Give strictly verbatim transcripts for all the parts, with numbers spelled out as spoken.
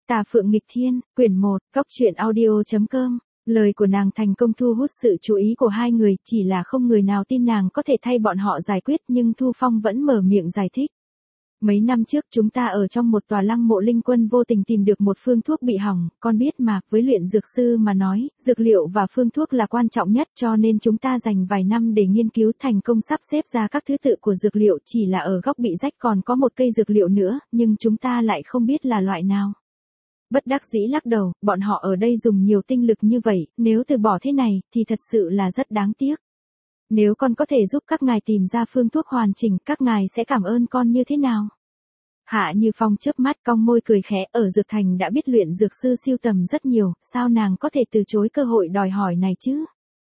Tà Phượng Nghịch Thiên, quyển một, Cốc truyện audio.com. Lời của nàng thành công thu hút sự chú ý của hai người, chỉ là không người nào tin nàng có thể thay bọn họ giải quyết, nhưng Thu Phong vẫn mở miệng giải thích. Mấy năm trước chúng ta ở trong một tòa lăng mộ linh quân vô tình tìm được một phương thuốc bị hỏng, con biết mà, với luyện dược sư mà nói, dược liệu và phương thuốc là quan trọng nhất, cho nên chúng ta dành vài năm để nghiên cứu thành công sắp xếp ra các thứ tự của dược liệu, chỉ là ở góc bị rách còn có một cây dược liệu nữa, nhưng chúng ta lại không biết là loại nào. Bất đắc dĩ lắc đầu, bọn họ ở đây dùng nhiều tinh lực như vậy, nếu từ bỏ thế này, thì thật sự là rất đáng tiếc. Nếu con có thể giúp các ngài tìm ra phương thuốc hoàn chỉnh, các ngài sẽ cảm ơn con như thế nào? Hạ Như Phong chớp mắt cong môi cười khẽ, ở Dược Thành đã biết luyện dược sư siêu tầm rất nhiều, sao nàng có thể từ chối cơ hội đòi hỏi này chứ?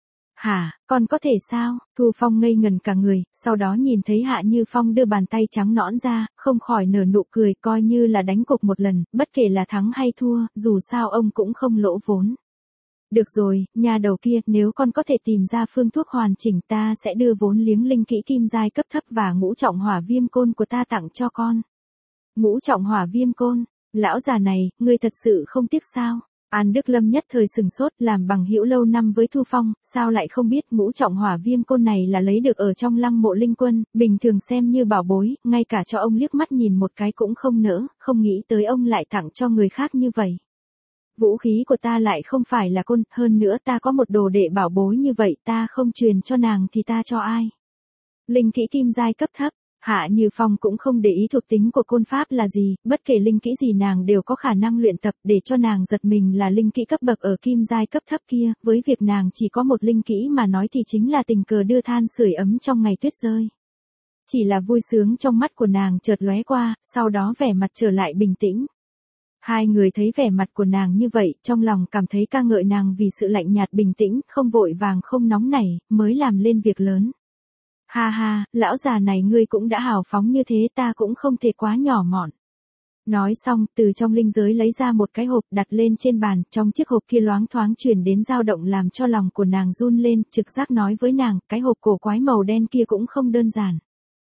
Hả, con có thể sao? Thu Phong ngây ngần cả người, sau đó nhìn thấy Hạ Như Phong đưa bàn tay trắng nõn ra, không khỏi nở nụ cười, coi như là đánh cuộc một lần, bất kể là thắng hay thua, dù sao ông cũng không lỗ vốn. Được rồi, nhà đầu kia, nếu con có thể tìm ra phương thuốc hoàn chỉnh, ta sẽ đưa vốn liếng linh kỹ kim giai cấp thấp và ngũ trọng hỏa viêm côn của ta tặng cho con. Ngũ trọng hỏa viêm côn, lão già này, ngươi thật sự không tiếc sao? An Đức Lâm nhất thời sừng sốt, làm bằng hữu lâu năm với Thu Phong, sao lại không biết ngũ trọng hỏa viêm côn này là lấy được ở trong lăng mộ linh quân, bình thường xem như bảo bối, ngay cả cho ông liếc mắt nhìn một cái cũng không nỡ, không nghĩ tới ông lại tặng cho người khác như vậy. Vũ khí của ta lại không phải là côn, hơn nữa ta có một đồ đệ bảo bối như vậy, ta không truyền cho nàng thì ta cho ai? Linh kỹ kim giai cấp thấp. Hạ Như Phong cũng không để ý thuộc tính của côn pháp là gì, bất kể linh kỹ gì nàng đều có khả năng luyện tập, để cho nàng giật mình là linh kỹ cấp bậc ở kim giai cấp thấp kia, với việc nàng chỉ có một linh kỹ mà nói thì chính là tình cờ đưa than sưởi ấm trong ngày tuyết rơi. Chỉ là vui sướng trong mắt của nàng chợt lóe qua, sau đó vẻ mặt trở lại bình tĩnh. Hai người thấy vẻ mặt của nàng như vậy, trong lòng cảm thấy ca ngợi nàng vì sự lạnh nhạt bình tĩnh, không vội vàng không nóng nảy, mới làm lên việc lớn. Ha ha, lão già này ngươi cũng đã hào phóng như thế, ta cũng không thể quá nhỏ mọn. Nói xong, từ trong linh giới lấy ra một cái hộp đặt lên trên bàn, trong chiếc hộp kia loáng thoáng truyền đến dao động làm cho lòng của nàng run lên, trực giác nói với nàng, cái hộp cổ quái màu đen kia cũng không đơn giản.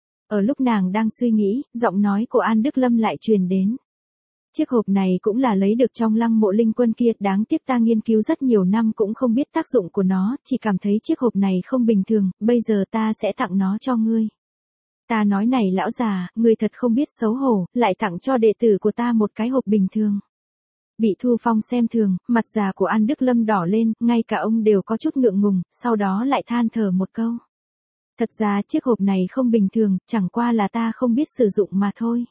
Ở lúc nàng đang suy nghĩ, giọng nói của An Đức Lâm lại truyền đến. Chiếc hộp này cũng là lấy được trong lăng mộ linh quân kia, đáng tiếc ta nghiên cứu rất nhiều năm cũng không biết tác dụng của nó, chỉ cảm thấy chiếc hộp này không bình thường, bây giờ ta sẽ tặng nó cho ngươi. Ta nói này lão già, ngươi thật không biết xấu hổ, lại tặng cho đệ tử của ta một cái hộp bình thường. Bị Thu Phong xem thường, mặt già của An Đức Lâm đỏ lên, ngay cả ông đều có chút ngượng ngùng, sau đó lại than thở một câu. Thật ra chiếc hộp này không bình thường, chẳng qua là ta không biết sử dụng mà thôi.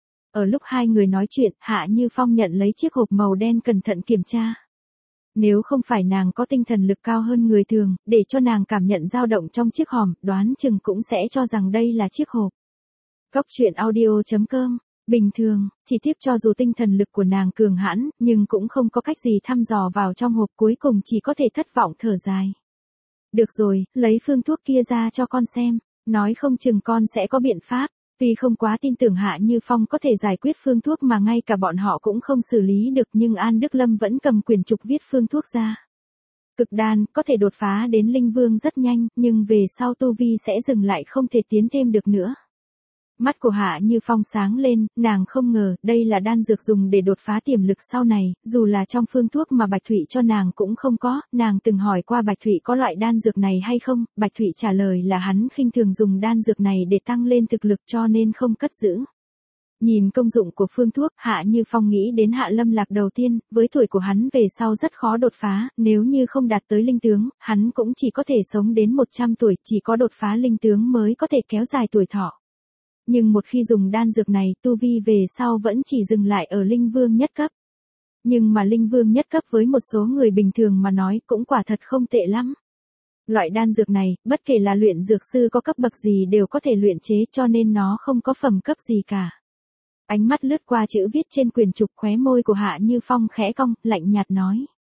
Ở lúc hai người nói chuyện, Hạ Như Phong nhận lấy chiếc hộp màu đen cẩn thận kiểm tra. Nếu không phải nàng có tinh thần lực cao hơn người thường, để cho nàng cảm nhận dao động trong chiếc hòm, đoán chừng cũng sẽ cho rằng đây là chiếc hộp. Cốc truyện audio.com. Bình thường, chỉ tiếc cho dù tinh thần lực của nàng cường hãn, nhưng cũng không có cách gì thăm dò vào trong hộp, cuối cùng chỉ có thể thất vọng thở dài. Được rồi, lấy phương thuốc kia ra cho con xem, nói không chừng con sẽ có biện pháp. Tuy không quá tin tưởng Hạ Như Phong có thể giải quyết phương thuốc mà ngay cả bọn họ cũng không xử lý được, nhưng An Đức Lâm vẫn cầm quyển trục viết phương thuốc ra. Cực đan, có thể đột phá đến linh vương rất nhanh, nhưng về sau tu vi sẽ dừng lại, không thể tiến thêm được nữa. Mắt của Hạ Như Phong sáng lên, nàng không ngờ, đây là đan dược dùng để đột phá tiềm lực sau này, dù là trong phương thuốc mà Bạch Thụy cho nàng cũng không có, nàng từng hỏi qua Bạch Thụy có loại đan dược này hay không, Bạch Thụy trả lời là hắn khinh thường dùng đan dược này để tăng lên thực lực cho nên không cất giữ. Nhìn công dụng của phương thuốc, Hạ Như Phong nghĩ đến Hạ Lâm Lạc đầu tiên, với tuổi của hắn về sau rất khó đột phá, nếu như không đạt tới linh tướng, hắn cũng chỉ có thể sống đến một trăm tuổi, chỉ có đột phá linh tướng mới có thể kéo dài tuổi thọ. Nhưng một khi dùng đan dược này, tu vi về sau vẫn chỉ dừng lại ở linh vương nhất cấp. Nhưng mà linh vương nhất cấp với một số người bình thường mà nói cũng quả thật không tệ lắm. Loại đan dược này, bất kể là luyện dược sư có cấp bậc gì đều có thể luyện chế, cho nên nó không có phẩm cấp gì cả. Ánh mắt lướt qua chữ viết trên quyển trục, khóe môi của Hạ Như Phong khẽ cong, lạnh nhạt nói.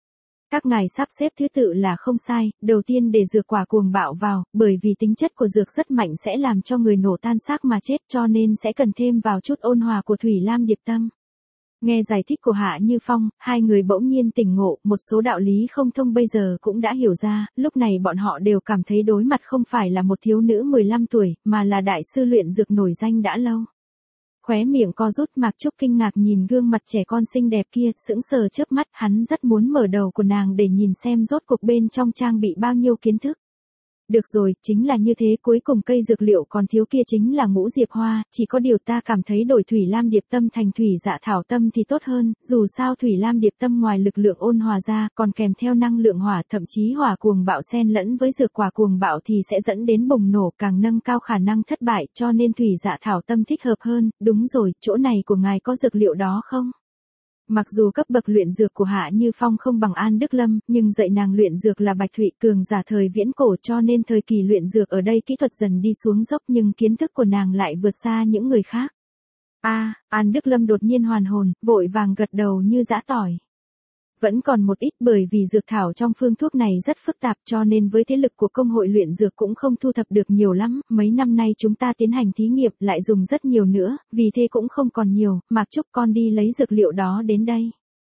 Các ngài sắp xếp thứ tự là không sai, đầu tiên để dược quả cuồng bạo vào, bởi vì tính chất của dược rất mạnh sẽ làm cho người nổ tan xác mà chết, cho nên sẽ cần thêm vào chút ôn hòa của Thủy Lam Điệp Tâm. Nghe giải thích của Hạ Như Phong, hai người bỗng nhiên tỉnh ngộ, một số đạo lý không thông bây giờ cũng đã hiểu ra, lúc này bọn họ đều cảm thấy đối mặt không phải là một thiếu nữ mười lăm tuổi, mà là đại sư luyện dược nổi danh đã lâu. Khóe miệng co rút, Mạc Trúc kinh ngạc nhìn gương mặt trẻ con xinh đẹp kia, sững sờ chớp mắt, hắn rất muốn mở đầu của nàng để nhìn xem rốt cuộc bên trong trang bị bao nhiêu kiến thức. Được rồi, chính là như thế, cuối cùng cây dược liệu còn thiếu kia chính là ngũ diệp hoa, chỉ có điều ta cảm thấy đổi thủy lam điệp tâm thành thủy dạ thảo tâm thì tốt hơn, dù sao thủy lam điệp tâm ngoài lực lượng ôn hòa ra, còn kèm theo năng lượng hỏa, thậm chí hỏa cuồng bạo xen lẫn với dược quả cuồng bạo thì sẽ dẫn đến bùng nổ, càng nâng cao khả năng thất bại, cho nên thủy dạ thảo tâm thích hợp hơn. Đúng rồi, chỗ này của ngài có dược liệu đó không? Mặc dù cấp bậc luyện dược của Hạ Như Phong không bằng An Đức Lâm, nhưng dạy nàng luyện dược là Bạch Thụy, cường giả thời viễn cổ, cho nên thời kỳ luyện dược ở đây kỹ thuật dần đi xuống dốc, nhưng kiến thức của nàng lại vượt xa những người khác. A, à, An Đức Lâm đột nhiên hoàn hồn, vội vàng gật đầu như giã tỏi. Vẫn còn một ít, bởi vì dược thảo trong phương thuốc này rất phức tạp, cho nên với thế lực của công hội luyện dược cũng không thu thập được nhiều lắm, mấy năm nay chúng ta tiến hành thí nghiệm lại dùng rất nhiều nữa, vì thế cũng không còn nhiều. Mạc Trúc, con đi lấy dược liệu đó đến đây.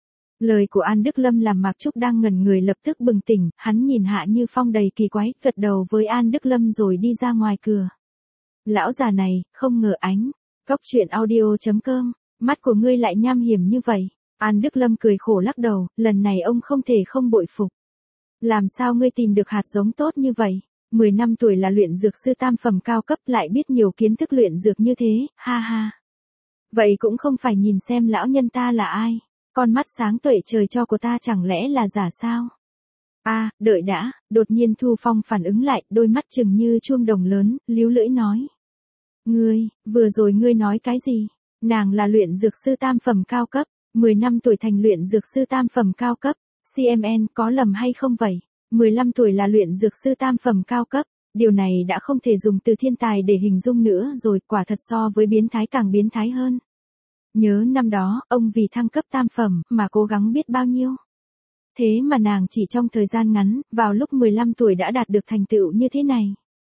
Lời của An Đức Lâm làm Mạc Trúc đang ngẩn người lập tức bừng tỉnh, hắn nhìn Hạ Như Phong đầy kỳ quái, gật đầu với An Đức Lâm rồi đi ra ngoài cửa. Lão già này, không ngờ ánh. Góc truyện audio chấm com, mắt của ngươi lại nham hiểm như vậy. An Đức Lâm cười khổ lắc đầu, lần này ông không thể không bội phục. Làm sao ngươi tìm được hạt giống tốt như vậy? mười năm tuổi là luyện dược sư tam phẩm cao cấp, lại biết nhiều kiến thức luyện dược như thế, ha ha. Vậy cũng không phải nhìn xem lão nhân ta là ai, con mắt sáng tuệ trời cho của ta chẳng lẽ là giả sao? A, à, đợi đã, đột nhiên Thu Phong phản ứng lại, đôi mắt chừng như chuông đồng lớn, líu lưỡi nói. Ngươi, vừa rồi ngươi nói cái gì? Nàng là luyện dược sư tam phẩm cao cấp. mười năm tuổi thành luyện dược sư tam phẩm cao cấp, xê em en có lầm hay không vậy? mười lăm tuổi là luyện dược sư tam phẩm cao cấp, điều này đã không thể dùng từ thiên tài để hình dung nữa rồi, quả thật so với biến thái càng biến thái hơn. Nhớ năm đó, ông vì thăng cấp tam phẩm mà cố gắng biết bao nhiêu. Thế mà nàng chỉ trong thời gian ngắn, vào lúc mười lăm tuổi đã đạt được thành tựu như thế này.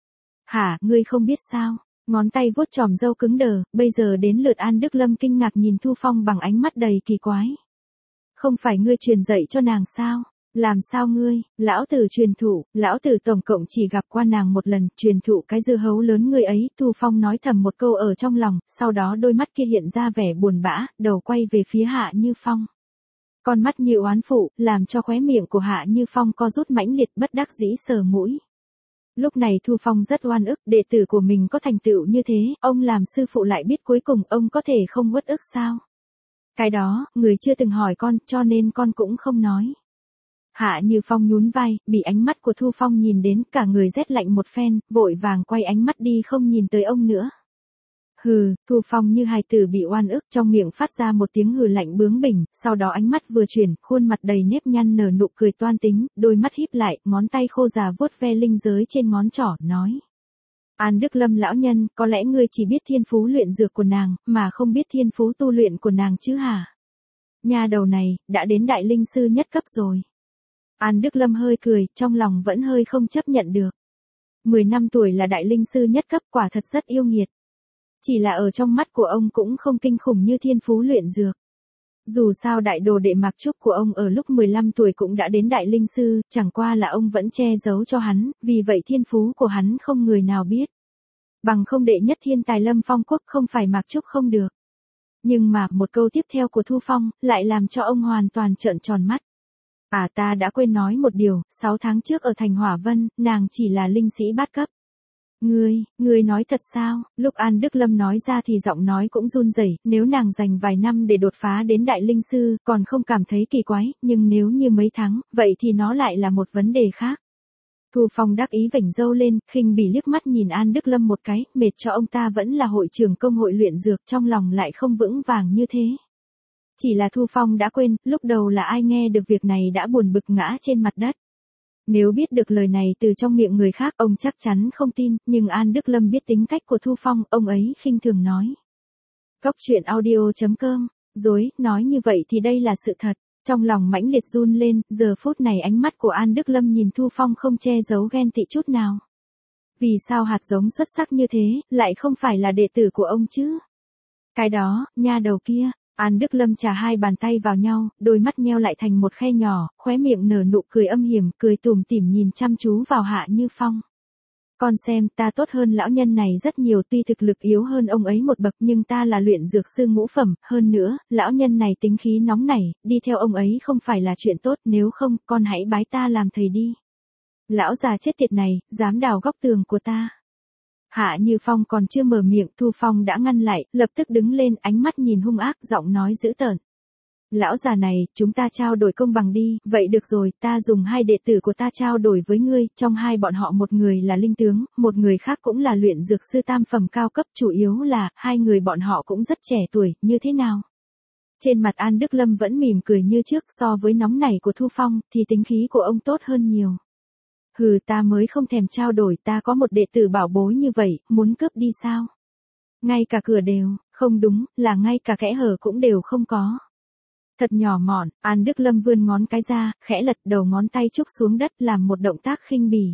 Hả, ngươi không biết sao? Ngón tay vuốt chòm râu cứng đờ, bây giờ đến lượt An Đức Lâm kinh ngạc nhìn Thu Phong bằng ánh mắt đầy kỳ quái. Không phải ngươi truyền dạy cho nàng sao? Làm sao ngươi, lão tử truyền thụ, lão tử tổng cộng chỉ gặp qua nàng một lần, truyền thụ cái dưa hấu lớn ngươi ấy. Thu Phong nói thầm một câu ở trong lòng, sau đó đôi mắt kia hiện ra vẻ buồn bã, đầu quay về phía Hạ Như Phong. Con mắt như oán phụ, làm cho khóe miệng của Hạ Như Phong co rút mãnh liệt, bất đắc dĩ sờ mũi. Lúc này Thu Phong rất oan ức, đệ tử của mình có thành tựu như thế, ông làm sư phụ lại biết cuối cùng ông có thể không uất ức sao? Cái đó, người chưa từng hỏi con, cho nên con cũng không nói. Hạ Như Phong nhún vai, bị ánh mắt của Thu Phong nhìn đến, cả người rét lạnh một phen, vội vàng quay ánh mắt đi không nhìn tới ông nữa. Hừ, Thu Phong như hài tử bị oan ức, trong miệng phát ra một tiếng hừ lạnh bướng bỉnh, sau đó ánh mắt vừa chuyển, khuôn mặt đầy nếp nhăn nở nụ cười toan tính, đôi mắt híp lại, ngón tay khô già vuốt ve linh giới trên ngón trỏ, nói. An Đức Lâm lão nhân, có lẽ ngươi chỉ biết thiên phú luyện dược của nàng, mà không biết thiên phú tu luyện của nàng chứ hả? Nhà đầu này, đã đến đại linh sư nhất cấp rồi. An Đức Lâm hơi cười, trong lòng vẫn hơi không chấp nhận được. mười năm tuổi là đại linh sư nhất cấp, quả thật rất yêu nghiệt. Chỉ là ở trong mắt của ông cũng không kinh khủng như thiên phú luyện dược. Dù sao đại đồ đệ Mạc Trúc của ông ở lúc mười lăm tuổi cũng đã đến đại linh sư, chẳng qua là ông vẫn che giấu cho hắn, vì vậy thiên phú của hắn không người nào biết. Bằng không đệ nhất thiên tài Lâm Phong Quốc không phải Mạc Trúc không được. Nhưng mà một câu tiếp theo của Thu Phong lại làm cho ông hoàn toàn trợn tròn mắt. À, ta đã quên nói một điều, sáu tháng trước ở thành Hỏa Vân, nàng chỉ là linh sĩ bát cấp. Ngươi, ngươi nói thật sao? Lúc An Đức Lâm nói ra thì giọng nói cũng run rẩy, nếu nàng dành vài năm để đột phá đến đại linh sư, còn không cảm thấy kỳ quái, nhưng nếu như mấy tháng, vậy thì nó lại là một vấn đề khác. Thu Phong đắc ý vểnh râu lên, khinh bỉ liếc mắt nhìn An Đức Lâm một cái, mệt cho ông ta vẫn là hội trưởng công hội luyện dược, trong lòng lại không vững vàng như thế. Chỉ là Thu Phong đã quên, lúc đầu là ai nghe được việc này đã buồn bực ngã trên mặt đất. Nếu biết được lời này từ trong miệng người khác, ông chắc chắn không tin, nhưng An Đức Lâm biết tính cách của Thu Phong, ông ấy khinh thường nói. Góc truyện audio chấm com, dối, nói như vậy thì đây là sự thật. Trong lòng mãnh liệt run lên, giờ phút này ánh mắt của An Đức Lâm nhìn Thu Phong không che giấu ghen tị chút nào. Vì sao hạt giống xuất sắc như thế, lại không phải là đệ tử của ông chứ? Cái đó, nha đầu kia. An Đức Lâm chà hai bàn tay vào nhau, đôi mắt nheo lại thành một khe nhỏ, khóe miệng nở nụ cười âm hiểm, cười tủm tỉm nhìn chăm chú vào Hạ Như Phong. Con xem, ta tốt hơn lão nhân này rất nhiều, tuy thực lực yếu hơn ông ấy một bậc nhưng ta là luyện dược sư ngũ phẩm, hơn nữa, lão nhân này tính khí nóng nảy, đi theo ông ấy không phải là chuyện tốt, nếu không, con hãy bái ta làm thầy đi. Lão già chết tiệt này, dám đào góc tường của ta. Hạ Như Phong còn chưa mở miệng, Thu Phong đã ngăn lại, lập tức đứng lên, ánh mắt nhìn hung ác, giọng nói dữ tợn. Lão già này, chúng ta trao đổi công bằng đi, vậy được rồi, ta dùng hai đệ tử của ta trao đổi với ngươi, trong hai bọn họ một người là linh tướng, một người khác cũng là luyện dược sư tam phẩm cao cấp, chủ yếu là, hai người bọn họ cũng rất trẻ tuổi, như thế nào? Trên mặt An Đức Lâm vẫn mỉm cười như trước, so với nóng nảy của Thu Phong, thì tính khí của ông tốt hơn nhiều. Hừ, ta mới không thèm trao đổi, ta có một đệ tử bảo bối như vậy, muốn cướp đi sao? Ngay cả cửa đều, không đúng, là ngay cả kẽ hở cũng đều không có. Thật nhỏ mọn, An Đức Lâm vươn ngón cái ra, khẽ lật đầu ngón tay trúc xuống đất làm một động tác khinh bỉ.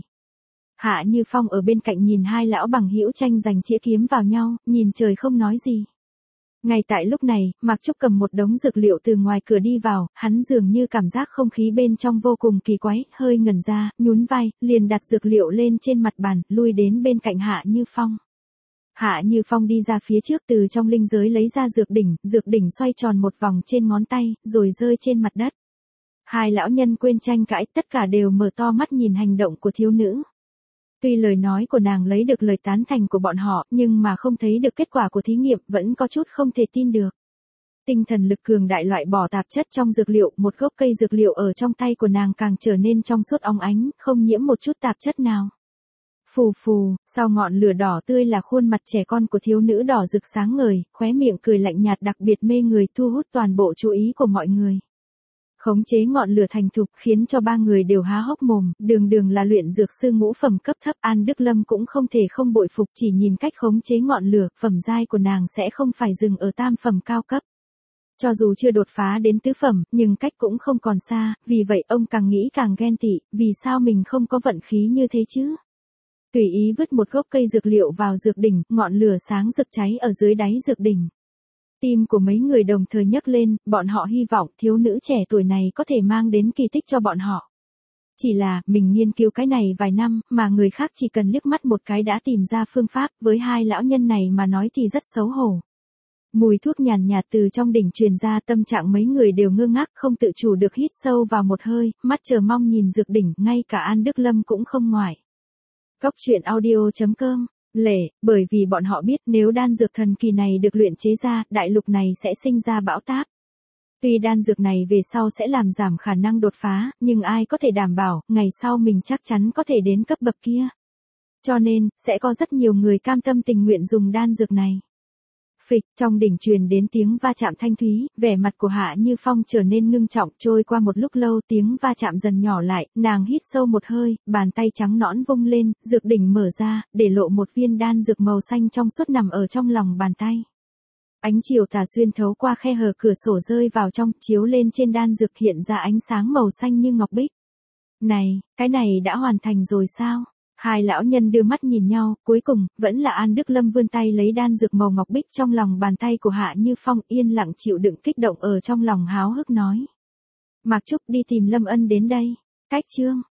Hạ Như Phong ở bên cạnh nhìn hai lão bằng hữu tranh giành chĩa kiếm vào nhau, nhìn trời không nói gì. Ngay tại lúc này, Mạc Trúc cầm một đống dược liệu từ ngoài cửa đi vào, hắn dường như cảm giác không khí bên trong vô cùng kỳ quái, hơi ngẩn ra, nhún vai, liền đặt dược liệu lên trên mặt bàn, lui đến bên cạnh Hạ Như Phong. Hạ Như Phong đi ra phía trước, từ trong linh giới lấy ra dược đỉnh, dược đỉnh xoay tròn một vòng trên ngón tay, rồi rơi trên mặt đất. Hai lão nhân quên tranh cãi, tất cả đều mở to mắt nhìn hành động của thiếu nữ. Tuy lời nói của nàng lấy được lời tán thành của bọn họ, nhưng mà không thấy được kết quả của thí nghiệm, vẫn có chút không thể tin được. Tinh thần lực cường đại loại bỏ tạp chất trong dược liệu, một gốc cây dược liệu ở trong tay của nàng càng trở nên trong suốt óng ánh, không nhiễm một chút tạp chất nào. Phù phù, sau ngọn lửa đỏ tươi là khuôn mặt trẻ con của thiếu nữ đỏ rực sáng ngời, khóe miệng cười lạnh nhạt đặc biệt mê người, thu hút toàn bộ chú ý của mọi người. Khống chế ngọn lửa thành thục khiến cho ba người đều há hốc mồm, đường đường là luyện dược sư ngũ phẩm cấp thấp, An Đức Lâm cũng không thể không bội phục, chỉ nhìn cách khống chế ngọn lửa, phẩm giai của nàng sẽ không phải dừng ở tam phẩm cao cấp. Cho dù chưa đột phá đến tứ phẩm, nhưng cách cũng không còn xa, vì vậy ông càng nghĩ càng ghen tị, vì sao mình không có vận khí như thế chứ? Tùy ý vứt một gốc cây dược liệu vào dược đỉnh, ngọn lửa sáng rực cháy ở dưới đáy dược đỉnh. Tim của mấy người đồng thời nhấc lên, bọn họ hy vọng thiếu nữ trẻ tuổi này có thể mang đến kỳ tích cho bọn họ. Chỉ là, mình nghiên cứu cái này vài năm, mà người khác chỉ cần liếc mắt một cái đã tìm ra phương pháp, với hai lão nhân này mà nói thì rất xấu hổ. Mùi thuốc nhàn nhạt từ trong đỉnh truyền ra, tâm trạng mấy người đều ngơ ngác, không tự chủ được hít sâu vào một hơi, mắt chờ mong nhìn dược đỉnh, ngay cả An Đức Lâm cũng không ngoại. Góc truyện audio chấm com Lệ, bởi vì bọn họ biết nếu đan dược thần kỳ này được luyện chế ra, đại lục này sẽ sinh ra bão táp. Tuy đan dược này về sau sẽ làm giảm khả năng đột phá, nhưng ai có thể đảm bảo, ngày sau mình chắc chắn có thể đến cấp bậc kia. Cho nên, sẽ có rất nhiều người cam tâm tình nguyện dùng đan dược này. Phịch, trong đỉnh truyền đến tiếng va chạm thanh thúy, vẻ mặt của Hạ Như Phong trở nên ngưng trọng, trôi qua một lúc lâu tiếng va chạm dần nhỏ lại, nàng hít sâu một hơi, bàn tay trắng nõn vung lên, dược đỉnh mở ra, để lộ một viên đan dược màu xanh trong suốt nằm ở trong lòng bàn tay. Ánh chiều tà xuyên thấu qua khe hở cửa sổ rơi vào trong, chiếu lên trên đan dược hiện ra ánh sáng màu xanh như ngọc bích. Này, cái này đã hoàn thành rồi sao? Hai lão nhân đưa mắt nhìn nhau, cuối cùng, vẫn là An Đức Lâm vươn tay lấy đan dược màu ngọc bích trong lòng bàn tay của Hạ Như Phong, yên lặng chịu đựng kích động ở trong lòng háo hức nói. Mạc Trúc đi tìm Lâm Ân đến đây. Cách chương.